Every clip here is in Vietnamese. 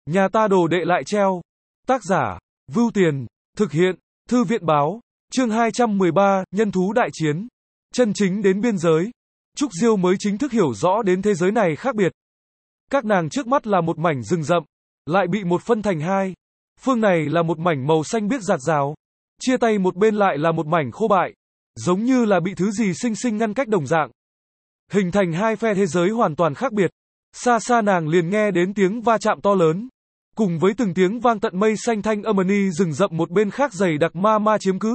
Nhà ta đồ đệ lại treo. Tác giả, Vưu Tiền, thực hiện, Thư viện báo, chương 213, nhân thú đại chiến. Chân chính đến biên giới. Trúc Diêu mới chính thức hiểu rõ đến thế giới này khác biệt. Các nàng trước mắt là một mảnh rừng rậm, lại bị một phân thành hai. Phương này là một mảnh màu xanh biếc rạt rào, chia tay một bên lại là một mảnh khô bại, giống như là bị thứ gì sinh sinh ngăn cách đồng dạng. Hình thành hai phe thế giới hoàn toàn khác biệt. Xa xa nàng liền nghe đến tiếng va chạm to lớn, cùng với từng tiếng vang tận mây xanh thanh âm ni rừng rậm một bên khác dày đặc ma chiếm cứ.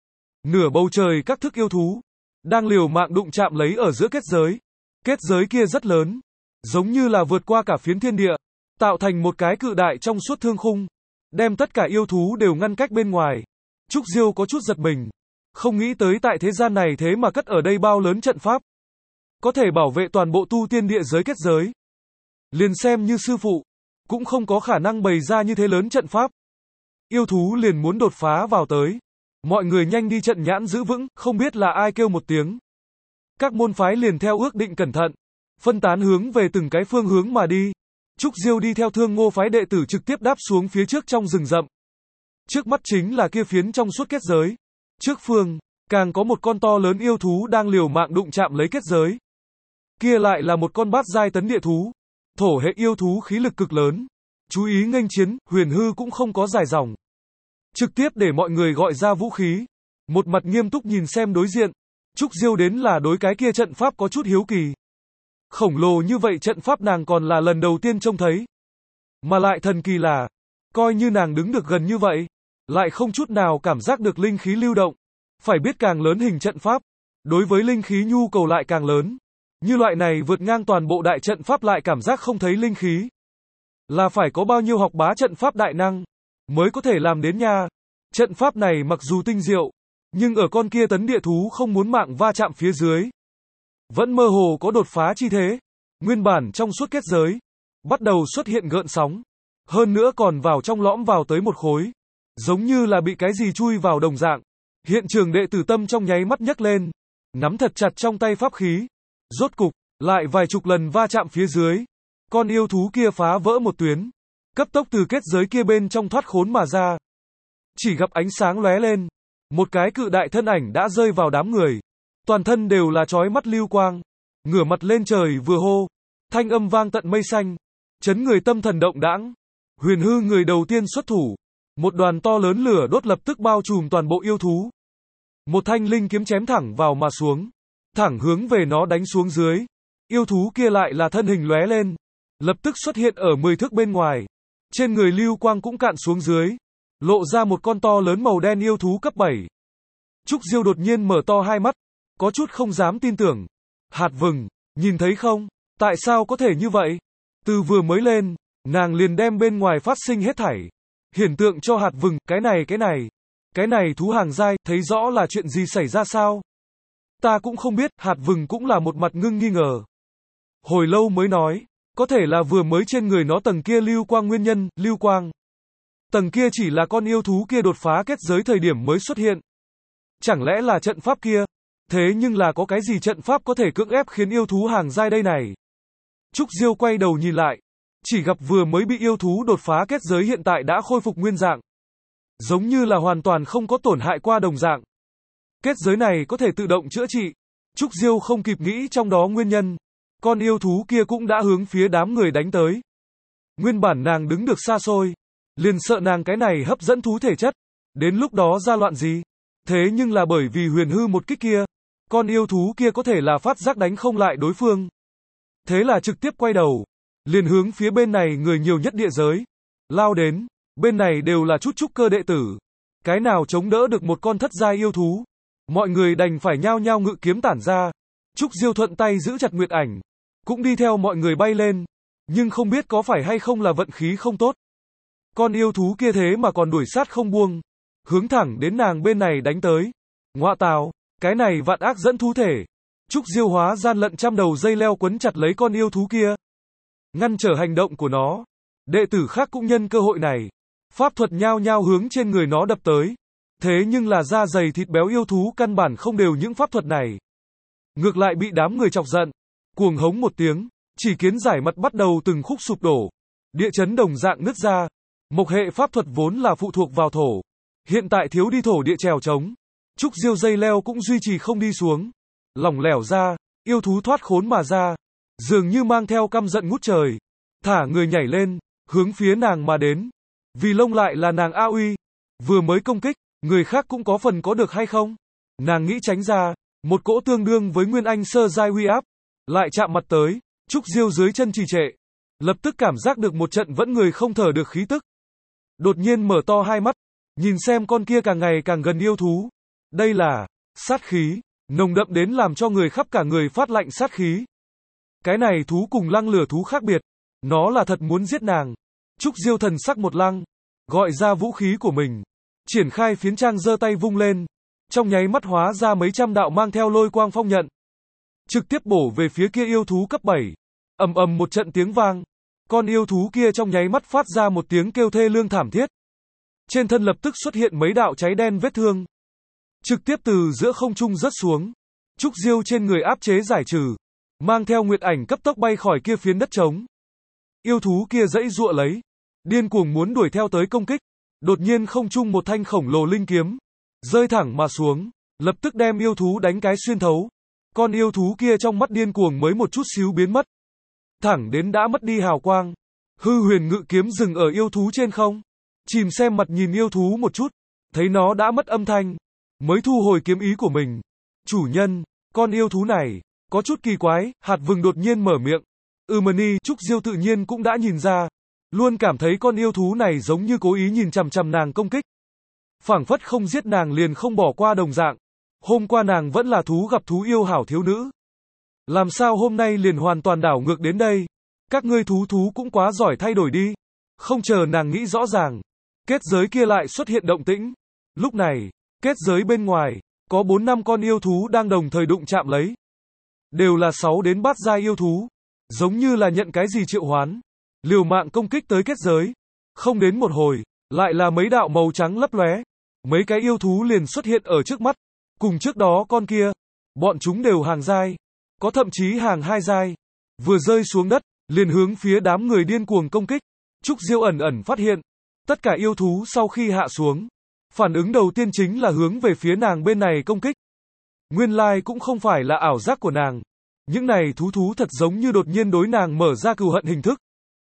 Nửa bầu trời các thức yêu thú đang liều mạng đụng chạm lấy ở giữa kết giới. Kết giới kia rất lớn, giống như là vượt qua cả phiến thiên địa, tạo thành một cái cự đại trong suốt thương khung, đem tất cả yêu thú đều ngăn cách bên ngoài. Trúc Diêu có chút giật mình, không nghĩ tới tại thế gian này thế mà cất ở đây bao lớn trận pháp, có thể bảo vệ toàn bộ tu tiên địa giới kết giới. Liền xem như sư phụ, cũng không có khả năng bày ra như thế lớn trận pháp. Yêu thú liền muốn đột phá vào tới. Mọi người nhanh đi trận nhãn giữ vững, không biết là ai kêu một tiếng. Các môn phái liền theo ước định cẩn thận, phân tán hướng về từng cái phương hướng mà đi. Trúc Diêu đi theo Thương Ngô phái đệ tử trực tiếp đáp xuống phía trước trong rừng rậm. Trước mắt chính là kia phiến trong suốt kết giới. Trước phương, càng có một con to lớn yêu thú đang liều mạng đụng chạm lấy kết giới. Kia lại là một con bát giai tấn địa thú, thổ hệ yêu thú khí lực cực lớn. Chú ý nghênh chiến, Huyền Hư cũng không có dài dòng, trực tiếp để mọi người gọi ra vũ khí. Một mặt nghiêm túc nhìn xem đối diện. Trúc Diêu đến là đối cái kia trận pháp có chút hiếu kỳ. Khổng lồ như vậy trận pháp nàng còn là lần đầu tiên trông thấy. Mà lại thần kỳ là, coi như nàng đứng được gần như vậy, lại không chút nào cảm giác được linh khí lưu động. Phải biết càng lớn hình trận pháp, đối với linh khí nhu cầu lại càng lớn. Như loại này vượt ngang toàn bộ đại trận pháp lại cảm giác không thấy linh khí. Là phải có bao nhiêu học bá trận pháp đại năng mới có thể làm đến nha. Trận pháp này mặc dù tinh diệu, nhưng ở con kia tấn địa thú không muốn mạng va chạm phía dưới, vẫn mơ hồ có đột phá chi thế. Nguyên bản trong suốt kết giới bắt đầu xuất hiện gợn sóng, hơn nữa còn vào trong lõm vào tới một khối, giống như là bị cái gì chui vào đồng dạng. Hiện trường đệ tử tâm trong nháy mắt nhấc lên, nắm thật chặt trong tay pháp khí. Rốt cục, lại vài chục lần va chạm phía dưới, con yêu thú kia phá vỡ một tuyến, cấp tốc từ kết giới kia bên trong thoát khốn mà ra. Chỉ gặp ánh sáng lóe lên, một cái cự đại thân ảnh đã rơi vào đám người, toàn thân đều là chói mắt lưu quang, ngửa mặt lên trời vừa hô, thanh âm vang tận mây xanh, chấn người tâm thần động đãng. Huyền Hư người đầu tiên xuất thủ, một đoàn to lớn lửa đốt lập tức bao trùm toàn bộ yêu thú. Một thanh linh kiếm chém thẳng vào mà xuống, thẳng hướng về nó đánh xuống dưới. Yêu thú kia lại là thân hình lóe lên, lập tức xuất hiện ở 10 thước bên ngoài. Trên người lưu quang cũng cạn xuống dưới, lộ ra một con to lớn màu đen yêu thú cấp 7. Trúc Diêu đột nhiên mở to hai mắt, có chút không dám tin tưởng. Hạt vừng, nhìn thấy không? Tại sao có thể như vậy? Từ vừa mới lên, nàng liền đem bên ngoài phát sinh hết thảy hiển tượng cho hạt vừng. Cái này thú hàng giai, thấy rõ là chuyện gì xảy ra sao? Ta cũng không biết. Hạt vừng cũng là một mặt nghi ngờ. Hồi lâu mới nói, có thể là vừa mới trên người nó tầng kia lưu quang nguyên nhân. Lưu quang, tầng kia chỉ là con yêu thú kia đột phá kết giới thời điểm mới xuất hiện. Chẳng lẽ là trận pháp kia? Thế nhưng là có cái gì trận pháp có thể cưỡng ép khiến yêu thú hàng giai đây này? Trúc Diêu quay đầu nhìn lại, chỉ gặp vừa mới bị yêu thú đột phá kết giới hiện tại đã khôi phục nguyên dạng, giống như là hoàn toàn không có tổn hại qua đồng dạng. Kết giới này có thể tự động chữa trị. Trúc Diêu không kịp nghĩ trong đó nguyên nhân, con yêu thú kia cũng đã hướng phía đám người đánh tới. Nguyên bản nàng đứng được xa xôi, liền sợ nàng cái này hấp dẫn thú thể chất, đến lúc đó ra loạn gì. Thế nhưng là bởi vì Huyền Hư một kích kia, con yêu thú kia có thể là phát giác đánh không lại đối phương. Thế là trực tiếp quay đầu, liền hướng phía bên này người nhiều nhất địa giới lao đến. Bên này đều là chút trúc cơ đệ tử, cái nào chống đỡ được một con thất giai yêu thú. Mọi người đành phải nhao nhao ngự kiếm tản ra. Trúc Diêu thuận tay giữ chặt Nguyệt Ảnh, cũng đi theo mọi người bay lên. Nhưng không biết có phải hay không là vận khí không tốt, con yêu thú kia thế mà còn đuổi sát không buông, hướng thẳng đến nàng bên này đánh tới. Ngoạ tào, cái này vạn ác dẫn thú thể. Trúc Diêu hóa gian lận trăm đầu dây leo quấn chặt lấy con yêu thú kia, ngăn trở hành động của nó. Đệ tử khác cũng nhân cơ hội này, pháp thuật nhao nhao hướng trên người nó đập tới. Thế nhưng là da dày thịt béo yêu thú căn bản không đều những pháp thuật này, ngược lại bị đám người chọc giận, cuồng hống một tiếng, chỉ kiến giải mặt bắt đầu từng khúc sụp đổ. Địa chấn đồng dạng nứt ra. Mộc hệ pháp thuật vốn là phụ thuộc vào thổ. Hiện tại thiếu đi thổ địa trèo trống. Trúc diêu dây leo cũng duy trì không đi xuống. Lỏng lẻo ra, yêu thú thoát khốn mà ra. Dường như mang theo căm giận ngút trời. Thả người nhảy lên, hướng phía nàng mà đến. Vì lông lại là nàng A Uy. Vừa mới công kích, người khác cũng có phần có được hay không? Nàng nghĩ tránh ra, một cỗ tương đương với Nguyên Anh sơ giai uy áp. Lại chạm mặt tới, Trúc diêu dưới chân trì trệ. Lập tức cảm giác được một trận vẫn người không thở được khí tức. Đột nhiên mở to hai mắt, nhìn xem con kia càng ngày càng gần yêu thú. Đây là sát khí, nồng đậm đến làm cho người khắp cả người phát lạnh sát khí. Cái này thú cùng lăng lửa thú khác biệt, nó là thật muốn giết nàng. Trúc diêu thần sắc một lăng, gọi ra vũ khí của mình, triển khai phiến trang giơ tay vung lên, trong nháy mắt hóa ra mấy trăm đạo mang theo lôi quang phong nhận, trực tiếp bổ về phía kia yêu thú cấp 7. Ầm ầm một trận tiếng vang, con yêu thú kia trong nháy mắt phát ra một tiếng kêu thê lương thảm thiết. Trên thân lập tức xuất hiện mấy đạo cháy đen vết thương, trực tiếp từ giữa không trung rớt xuống. Trúc diêu trên người áp chế giải trừ, mang theo nguyệt ảnh cấp tốc bay khỏi kia phiến đất trống. Yêu thú kia giãy giụa lấy, điên cuồng muốn đuổi theo tới công kích. Đột nhiên không trung một thanh khổng lồ linh kiếm rơi thẳng mà xuống, lập tức đem yêu thú đánh cái xuyên thấu. Con yêu thú kia trong mắt điên cuồng mới một chút xíu biến mất, thẳng đến đã mất đi hào quang. Hư huyền ngự kiếm dừng ở yêu thú trên không, chìm xem mặt nhìn yêu thú một chút, thấy nó đã mất âm thanh, mới thu hồi kiếm ý của mình. Chủ nhân, con yêu thú này có chút kỳ quái. Hạt vừng đột nhiên mở miệng. Mani, Trúc diêu tự nhiên cũng đã nhìn ra, luôn cảm thấy con yêu thú này giống như cố ý nhìn chằm chằm nàng công kích. Phảng phất không giết nàng liền không bỏ qua đồng dạng. Hôm qua nàng vẫn là thú gặp thú yêu hảo thiếu nữ, làm sao hôm nay liền hoàn toàn đảo ngược đến đây? Các ngươi thú cũng quá giỏi thay đổi đi. Không chờ nàng nghĩ rõ ràng, kết giới kia lại xuất hiện động tĩnh. Lúc này, kết giới bên ngoài có 4-5 con yêu thú đang đồng thời đụng chạm lấy. Đều là 6 đến bát giai yêu thú, giống như là nhận cái gì triệu hoán, liều mạng công kích tới kết giới. Không đến một hồi, lại là mấy đạo màu trắng lấp lóe, mấy cái yêu thú liền xuất hiện ở trước mắt. Cùng trước đó con kia, bọn chúng đều hàng giai, có thậm chí hàng 2 giai. Vừa rơi xuống đất, liền hướng phía đám người điên cuồng công kích. Trúc diêu ẩn ẩn phát hiện, tất cả yêu thú sau khi hạ xuống, phản ứng đầu tiên chính là hướng về phía nàng bên này công kích. Nguyên lai cũng không phải là ảo giác của nàng. Những này thú thật giống như đột nhiên đối nàng mở ra cừu hận hình thức.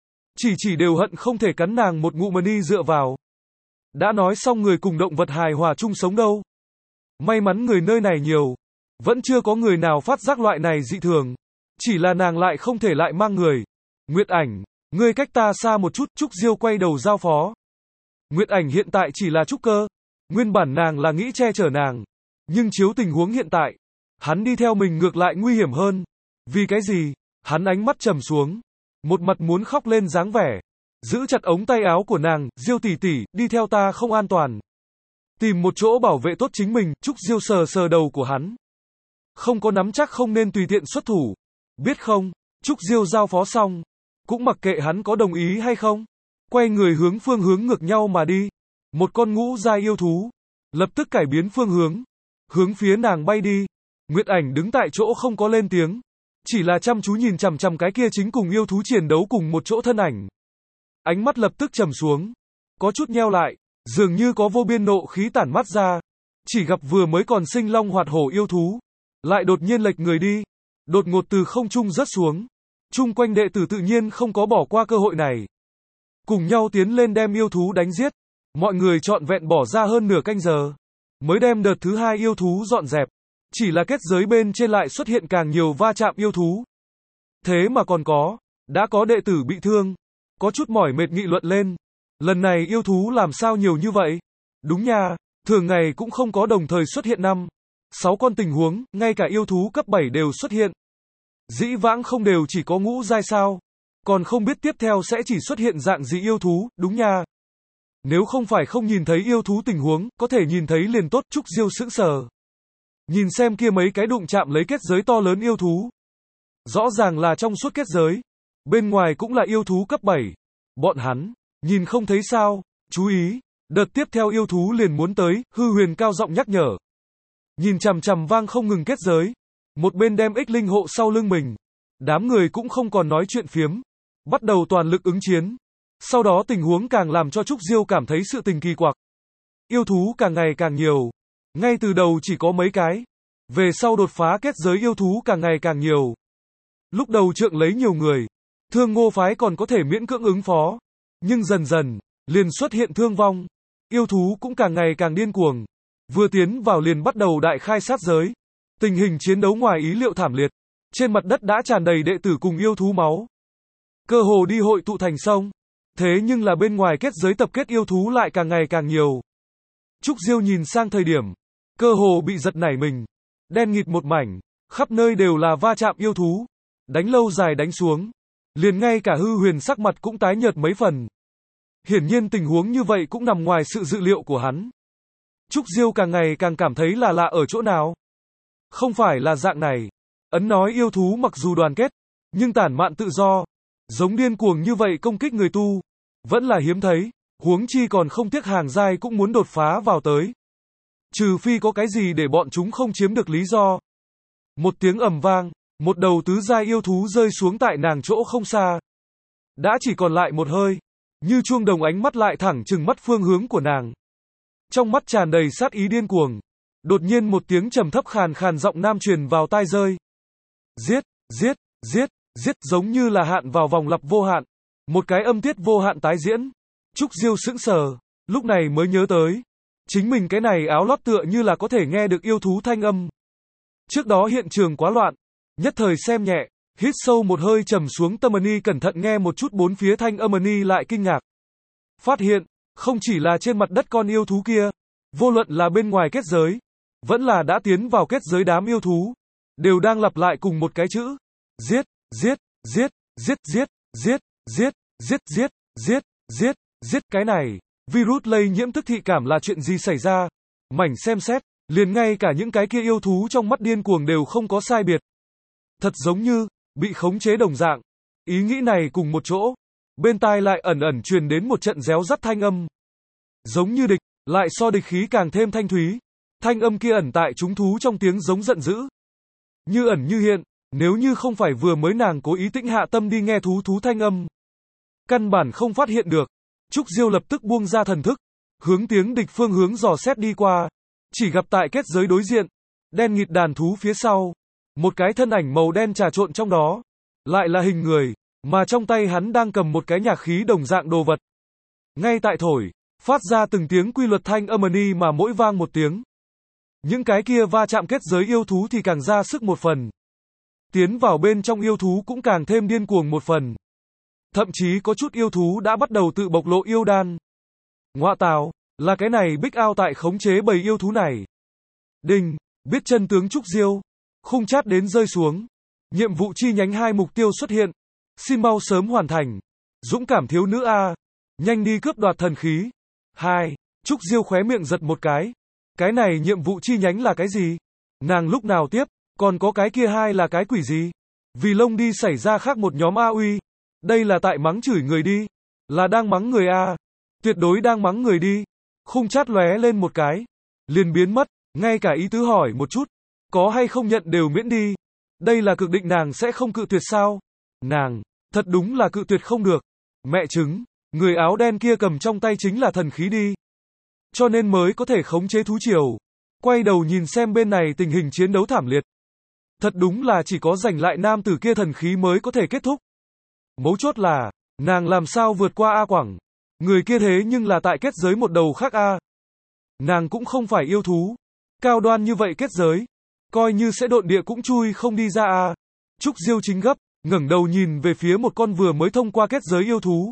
Chỉ đều hận không thể cắn nàng một ngụm mani dựa vào. Đã nói xong người cùng động vật hài hòa chung sống đâu. May mắn người nơi này nhiều, vẫn chưa có người nào phát giác loại này dị thường. Chỉ là nàng lại không thể lại mang người. Nguyệt ảnh, ngươi cách ta xa một chút. Trúc diêu quay đầu giao phó. Nguyệt ảnh hiện tại chỉ là trúc cơ, nguyên bản nàng là nghĩ che chở nàng, nhưng chiếu tình huống hiện tại, hắn đi theo mình ngược lại nguy hiểm hơn. Vì cái gì? Hắn ánh mắt trầm xuống, một mặt muốn khóc lên dáng vẻ, giữ chặt ống tay áo của nàng. Diêu tỷ tỷ, đi theo ta không an toàn. Tìm một chỗ bảo vệ tốt chính mình. Trúc diêu sờ sờ đầu của hắn, không có nắm chắc không nên tùy tiện xuất thủ, biết không? Trúc diêu giao phó xong, cũng mặc kệ hắn có đồng ý hay không, quay người hướng phương hướng ngược nhau mà đi. Một con ngũ giai yêu thú lập tức cải biến phương hướng, hướng phía nàng bay đi. Nguyệt ảnh đứng tại chỗ không có lên tiếng, chỉ là chăm chú nhìn chằm chằm cái kia chính cùng yêu thú chiến đấu cùng một chỗ thân ảnh. Ánh mắt lập tức trầm xuống, có chút nheo lại, dường như có vô biên nộ khí tản mát ra. Chỉ gặp vừa mới còn sinh long hoạt hổ yêu thú, lại đột nhiên lệch người đi, đột ngột từ không trung rớt xuống. Chung quanh đệ tử tự nhiên không có bỏ qua cơ hội này, cùng nhau tiến lên đem yêu thú đánh giết. Mọi người trọn vẹn bỏ ra hơn nửa canh giờ, mới đem đợt thứ 2 yêu thú dọn dẹp. Chỉ là kết giới bên trên lại xuất hiện càng nhiều va chạm yêu thú. Thế mà còn đã có đệ tử bị thương, có chút mỏi mệt nghị luận lên. Lần này yêu thú làm sao nhiều như vậy? Đúng nha, thường ngày cũng không có đồng thời xuất hiện 5-6 con tình huống, ngay cả yêu thú cấp 7 đều xuất hiện. Dĩ vãng không đều chỉ có ngũ giai sao? Còn không biết tiếp theo sẽ chỉ xuất hiện dạng gì yêu thú, đúng nha. Nếu không phải không nhìn thấy yêu thú tình huống, có thể nhìn thấy liền tốt. Trúc diêu sững sờ, nhìn xem kia mấy cái đụng chạm lấy kết giới to lớn yêu thú. Rõ ràng là trong suốt kết giới, bên ngoài cũng là yêu thú cấp 7. Bọn hắn nhìn không thấy sao? Chú ý, đợt tiếp theo yêu thú liền muốn tới. Hư huyền cao giọng nhắc nhở. Nhìn chằm chằm vang không ngừng kết giới, một bên đem ích linh hộ sau lưng mình. Đám người cũng không còn nói chuyện phiếm, bắt đầu toàn lực ứng chiến. Sau đó tình huống càng làm cho Trúc Diêu cảm thấy sự tình kỳ quặc. Yêu thú càng ngày càng nhiều. Ngay từ đầu chỉ có mấy cái. Về sau đột phá kết giới yêu thú càng ngày càng nhiều. Lúc đầu Trượng lấy nhiều người. Thương Ngô phái còn có thể miễn cưỡng ứng phó. Nhưng dần dần, liền xuất hiện thương vong. Yêu thú cũng càng ngày càng điên cuồng. Vừa tiến vào liền bắt đầu đại khai sát giới. Tình hình chiến đấu ngoài ý liệu thảm liệt. Trên mặt đất đã tràn đầy đệ tử cùng yêu thú máu. Cơ hồ đi hội tụ thành sông. Thế nhưng là bên ngoài kết giới tập kết yêu thú lại càng ngày càng nhiều. Trúc Diêu nhìn sang thời điểm. Cơ hồ bị giật nảy mình. Đen nghịt một mảnh. Khắp nơi đều là va chạm yêu thú. Đánh lâu dài đánh xuống. Liền ngay cả Hư Huyền sắc mặt cũng tái nhợt mấy phần. Hiển nhiên tình huống như vậy cũng nằm ngoài sự dự liệu của hắn. Trúc Diêu càng ngày càng cảm thấy là lạ ở chỗ nào. Không phải là dạng này. Ấn nói yêu thú mặc dù đoàn kết, nhưng tản mạn tự do. Giống điên cuồng như vậy công kích người tu. Vẫn là hiếm thấy. Huống chi còn không tiếc hàng giai cũng muốn đột phá vào tới. Trừ phi có cái gì để bọn chúng không chiếm được lý do. Một tiếng ầm vang. Một đầu tứ giai yêu thú rơi xuống tại nàng chỗ không xa. Đã chỉ còn lại một hơi. Như chuông đồng ánh mắt lại thẳng trừng mắt phương hướng của nàng. Trong mắt tràn đầy sát ý điên cuồng. Đột nhiên một tiếng trầm thấp khàn khàn giọng nam truyền vào tai rơi. Giết, giết, giết, giết giống như là hạn vào vòng lặp vô hạn. Một cái âm tiết vô hạn tái diễn. Trúc Diêu sững sờ, lúc này mới nhớ tới. Chính mình cái này áo lót tựa như là có thể nghe được yêu thú thanh âm. Trước đó hiện trường quá loạn. Nhất thời xem nhẹ, hít sâu một hơi trầm xuống tâm ni cẩn thận nghe một chút bốn phía thanh âm ni lại kinh ngạc. Phát hiện, không chỉ là trên mặt đất con yêu thú kia, vô luận là bên ngoài kết giới, vẫn là đã tiến vào kết giới đám yêu thú, đều đang lặp lại cùng một cái chữ. Giết, giết, giết, giết, giết, giết, giết, giết, giết, giết, giết, giết. Cái này, virus lây nhiễm tức thị cảm là chuyện gì xảy ra? Mảnh xem xét, liền ngay cả những cái kia yêu thú trong mắt điên cuồng đều không có sai biệt. Thật giống như, bị khống chế đồng dạng. Ý nghĩ này cùng một chỗ. Bên tai lại ẩn ẩn truyền đến một trận réo rắt thanh âm. Giống như địch, lại so địch khí càng thêm thanh thúy. Thanh âm kia ẩn tại chúng thú trong tiếng giống giận dữ. Như ẩn như hiện, nếu như không phải vừa mới nàng cố ý tĩnh hạ tâm đi nghe thú thanh âm. Căn bản không phát hiện được. Trúc Diêu lập tức buông ra thần thức. Hướng tiếng địch phương hướng dò xét đi qua. Chỉ gặp tại kết giới đối diện. Đen nghịt đàn thú phía sau. Một cái thân ảnh màu đen trà trộn trong đó. Lại là hình người. Mà trong tay hắn đang cầm một cái nhạc khí đồng dạng đồ vật. Ngay tại thổi. Phát ra từng tiếng quy luật thanh âm ni mà mỗi vang một tiếng. Những cái kia va chạm kết giới yêu thú thì càng ra sức một phần. Tiến vào bên trong yêu thú cũng càng thêm điên cuồng một phần. Thậm chí có chút yêu thú đã bắt đầu tự bộc lộ yêu đan. Ngoạ tào, là cái này Bích Ao tại khống chế bầy yêu thú này. Đinh, biết chân tướng Trúc Diêu. Khung chát đến rơi xuống. Nhiệm vụ chi nhánh 2 mục tiêu xuất hiện. Xin mau sớm hoàn thành. Dũng cảm thiếu nữ A. Nhanh đi cướp đoạt thần khí. 2. Trúc Diêu khóe miệng giật một cái. Cái này nhiệm vụ chi nhánh là cái gì? Nàng lúc nào tiếp? Còn có cái kia 2 là cái quỷ gì? Vì lông đi xảy ra khác một nhóm A uy. Đây là tại mắng chửi người đi. Là đang mắng người A. Tuyệt đối đang mắng người đi. Khung chát lóe lên một cái. Liền biến mất. Ngay cả ý tứ hỏi một chút. Có hay không nhận đều miễn đi. Đây là cực định nàng sẽ không cự tuyệt sao? Nàng, thật đúng là cự tuyệt không được. Mẹ chứng, người áo đen kia cầm trong tay chính là thần khí đi. Cho nên mới có thể khống chế thú triều. Quay đầu nhìn xem bên này tình hình chiến đấu thảm liệt. Thật đúng là chỉ có giành lại nam tử kia thần khí mới có thể kết thúc. Mấu chốt là, nàng làm sao vượt qua A Quảng. Người kia thế nhưng là tại kết giới một đầu khác A. Nàng cũng không phải yêu thú. Cao đoan như vậy kết giới. Coi như sẽ độn địa cũng chui không đi ra A. Trúc Diêu chính gấp, ngẩng đầu nhìn về phía một con vừa mới thông qua kết giới yêu thú.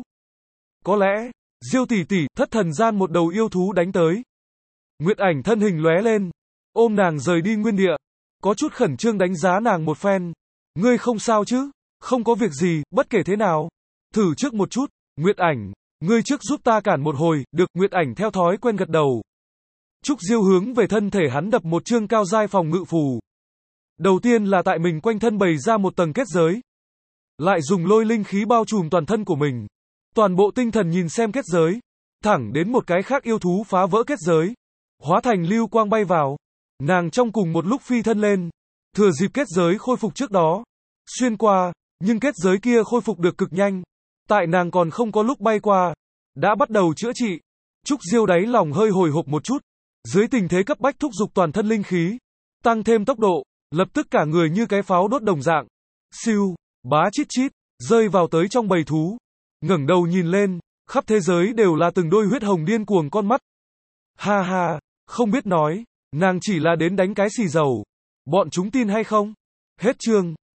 Có lẽ, Diêu tỷ tỷ, thất thần gian một đầu yêu thú đánh tới. Nguyệt Ảnh thân hình lóe lên, ôm nàng rời đi nguyên địa, có chút khẩn trương đánh giá nàng một phen. Ngươi không sao chứ? Không có việc gì, bất kể thế nào. Thử trước một chút, Nguyệt Ảnh, ngươi trước giúp ta cản một hồi, được. Nguyệt Ảnh theo thói quen gật đầu. Trúc Diêu hướng về thân thể hắn đập một chương cao giai phòng ngự phù. Đầu tiên là tại mình quanh thân bày ra một tầng kết giới. Lại dùng lôi linh khí bao trùm toàn thân của mình. Toàn bộ tinh thần nhìn xem kết giới. Thẳng đến một cái khác yêu thú phá vỡ kết giới. Hóa thành lưu quang bay vào. Nàng trong cùng một lúc phi thân lên. Thừa dịp kết giới khôi phục trước đó. Xuyên qua, nhưng kết giới kia khôi phục được cực nhanh. Tại nàng còn không có lúc bay qua, đã bắt đầu chữa trị. Trúc Diêu đáy lòng hơi hồi hộp một chút. Dưới tình thế cấp bách thúc giục toàn thân linh khí, tăng thêm tốc độ, lập tức cả người như cái pháo đốt đồng dạng. Siêu, bá chít chít, rơi vào tới trong bầy thú. Ngẩng đầu nhìn lên, khắp thế giới đều là từng đôi huyết hồng điên cuồng con mắt. Ha ha, không biết nói, nàng chỉ là đến đánh cái xì dầu. Bọn chúng tin hay không? Hết chương.